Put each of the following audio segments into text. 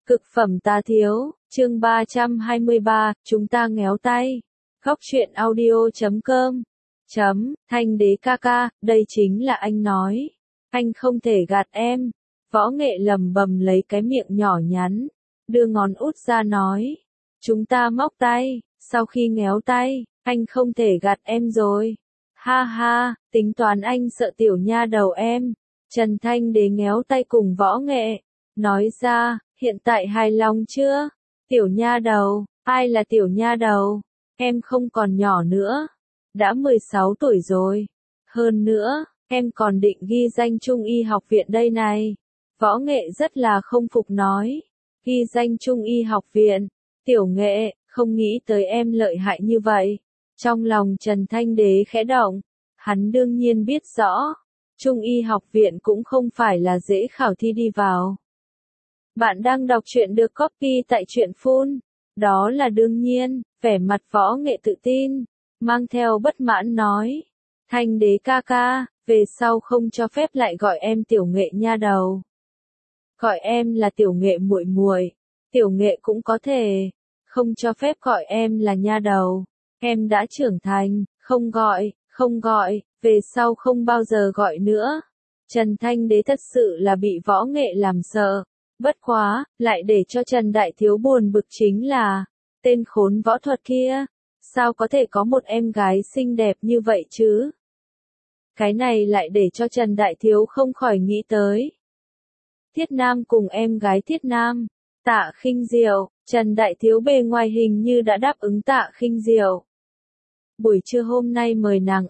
Cực phẩm tá thiếu, chương 323, chúng ta ngéo tay. Góc truyện audio.com. Thanh đế ca ca, đây chính là anh nói. Anh không thể gạt em. Võ Nghệ lầm bầm lấy cái miệng nhỏ nhắn, đưa ngón út ra nói. Chúng ta móc tay, sau khi ngéo tay, anh không thể gạt em rồi. Ha ha, tính toán anh sợ tiểu nha đầu em. Trần Thanh đế ngéo tay cùng Võ Nghệ, nói ra, hiện tại hài lòng chưa? Tiểu nha đầu, ai là tiểu nha đầu? Em không còn nhỏ nữa, đã 16 tuổi rồi. Hơn nữa, em còn định ghi danh Trung y học viện đây này. Võ Nghệ rất là không phục nói. Ghi danh Trung y học viện, Tiểu Nghệ, không nghĩ tới em lợi hại như vậy. Trong lòng Trần Thanh đế khẽ động, hắn đương nhiên biết rõ, Trung y học viện cũng không phải là dễ khảo thi đi vào. Bạn đang đọc truyện được copy tại truyện Phun. Đó là đương nhiên, vẻ mặt Võ Nghệ tự tin, mang theo bất mãn nói. Thanh đế ca ca, về sau không cho phép lại gọi em Tiểu Nghệ nha đầu. Gọi em là Tiểu Nghệ muội muội, Tiểu Nghệ cũng có thể. Không cho phép gọi em là nha đầu. Em đã trưởng thành, không gọi, về sau không bao giờ gọi nữa. Trần Thanh đế thật sự là bị Võ Nghệ làm sợ. Bất quá, lại để cho Trần Đại Thiếu buồn bực chính là, tên khốn võ thuật kia, sao có thể có một em gái xinh đẹp như vậy chứ? Cái này lại để cho Trần Đại Thiếu không khỏi nghĩ tới. Thiết Nam cùng em gái Thiết Nam, Tạ Khinh Diệu, Trần Đại Thiếu bề ngoài hình như đã đáp ứng Tạ Khinh Diệu. Buổi trưa hôm nay mời nàng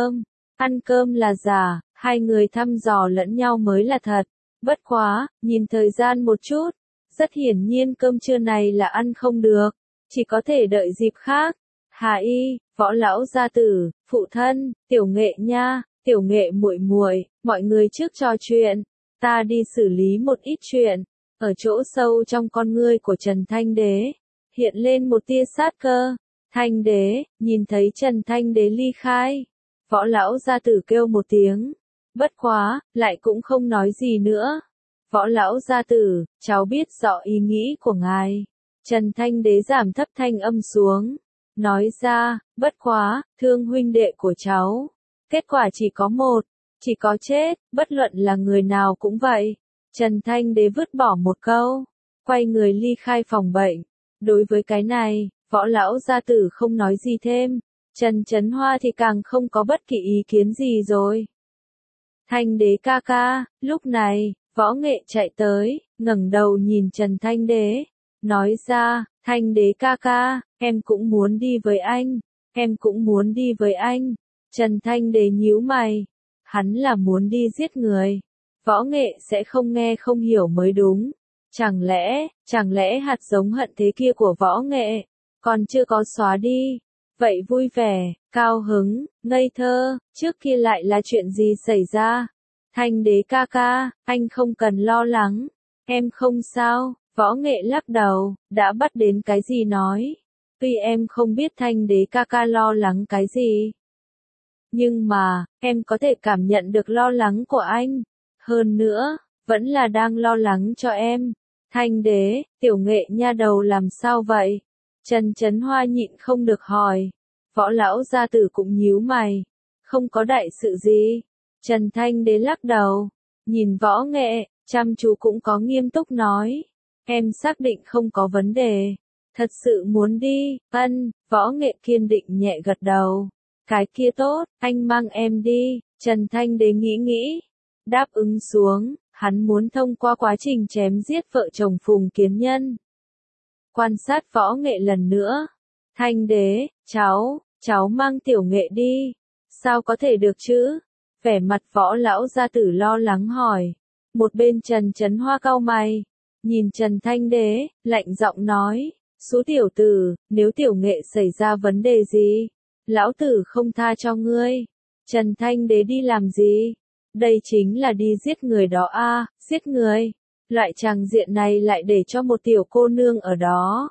ăn cơm là giả, hai người thăm dò lẫn nhau mới là thật. Bất quá, nhìn thời gian một chút, rất hiển nhiên cơm trưa này là ăn không được, chỉ có thể đợi dịp khác. Hà Y, Võ lão gia tử, phụ thân, Tiểu Nghệ nha, Tiểu Nghệ muội muội, mọi người trước trò chuyện, ta đi xử lý một ít chuyện. Ở chỗ sâu trong con ngươi của Trần Thanh đế, hiện lên một tia sát cơ. Thanh đế, nhìn thấy Trần Thanh đế ly khai, Võ lão gia tử kêu một tiếng. Bất quá, lại cũng không nói gì nữa. Võ lão gia tử, cháu biết rõ ý nghĩ của ngài. Trần Thanh đế giảm thấp thanh âm xuống. Nói ra, bất quá, thương huynh đệ của cháu. Kết quả chỉ có một, chỉ có chết, bất luận là người nào cũng vậy. Trần Thanh đế vứt bỏ một câu, quay người ly khai phòng bệnh. Đối với cái này, Võ lão gia tử không nói gì thêm. Trần Chấn Hoa thì càng không có bất kỳ ý kiến gì rồi. Thanh đế ca ca, lúc này, Võ Nghệ chạy tới, ngẩng đầu nhìn Trần Thanh đế, nói ra, Thanh đế ca ca, em cũng muốn đi với anh, em cũng muốn đi với anh. Trần Thanh đế nhíu mày, hắn là muốn đi giết người. Võ Nghệ sẽ không nghe không hiểu mới đúng. Chẳng lẽ hạt giống hận thế kia của Võ Nghệ, còn chưa có xóa đi. Vậy vui vẻ, cao hứng, ngây thơ, trước kia lại là chuyện gì xảy ra? Thanh đế ca ca, anh không cần lo lắng, em không sao. Võ Nghệ lắc đầu, đã bắt đến cái gì nói. Tuy em không biết Thanh đế ca ca lo lắng cái gì, nhưng mà, em có thể cảm nhận được lo lắng của anh. Hơn nữa, vẫn là đang lo lắng cho em. Thanh đế, Tiểu Nghệ nha đầu làm sao vậy? Trần Chấn Hoa nhịn không được hỏi. Võ lão gia tử cũng nhíu mày. Không có đại sự gì. Trần Thanh đế lắc đầu. Nhìn Võ Nghệ, chăm chú cũng có nghiêm túc nói. Em xác định không có vấn đề. Thật sự muốn đi, Võ Nghệ kiên định nhẹ gật đầu. Cái kia tốt, anh mang em đi. Trần Thanh đế nghĩ. Đáp ứng xuống, hắn muốn thông qua quá trình chém giết vợ chồng Phùng Kiến Nhân. Quan sát Võ Nghệ lần nữa. Thanh đế, cháu mang Tiểu Nghệ đi. Sao có thể được chứ? Vẻ mặt Võ lão gia tử lo lắng hỏi. Một bên Trần Chấn Hoa cau mày. Nhìn Trần Thanh đế, lạnh giọng nói. Số tiểu tử, nếu Tiểu Nghệ xảy ra vấn đề gì? Lão tử không tha cho ngươi. Trần Thanh đế đi làm gì? Đây chính là đi giết người đó a, giết người. Loại tràng diện này lại để cho một tiểu cô nương ở đó.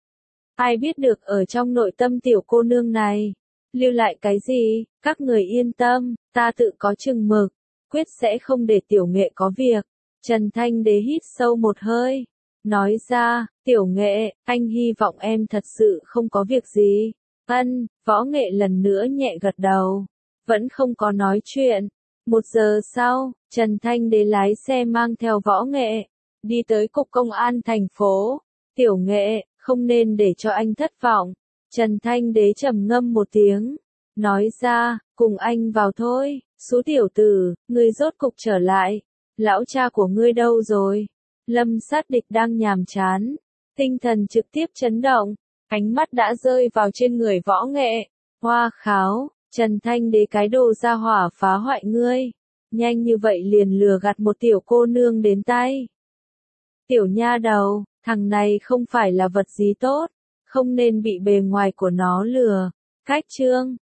Ai biết được ở trong nội tâm tiểu cô nương này, lưu lại cái gì? Các người yên tâm, ta tự có chừng mực, quyết sẽ không để Tiểu Nghệ có việc. Trần Thanh đế hít sâu một hơi, nói ra, Tiểu Nghệ, anh hy vọng em thật sự không có việc gì. Võ Nghệ lần nữa nhẹ gật đầu, vẫn không có nói chuyện. 1 giờ sau, Trần Thanh Đế lái xe mang theo Võ Nghệ, đi tới cục công an thành phố. Tiểu Nghệ, không nên để cho anh thất vọng. Trần Thanh Đế trầm ngâm một tiếng, nói ra, cùng anh vào thôi. Số tiểu tử, ngươi rốt cục trở lại. Lão cha của ngươi đâu rồi? Lâm Sát Địch đang nhàm chán, tinh thần trực tiếp chấn động, ánh mắt đã rơi vào trên người Võ Nghệ. Hoa kháo, Trần Thanh Đế cái đồ ra hỏa phá hoại ngươi. Nhanh như vậy liền lừa gạt một tiểu cô nương đến tay. Tiểu nha đầu, thằng này không phải là vật gì tốt, không nên bị bề ngoài của nó lừa. Cách chương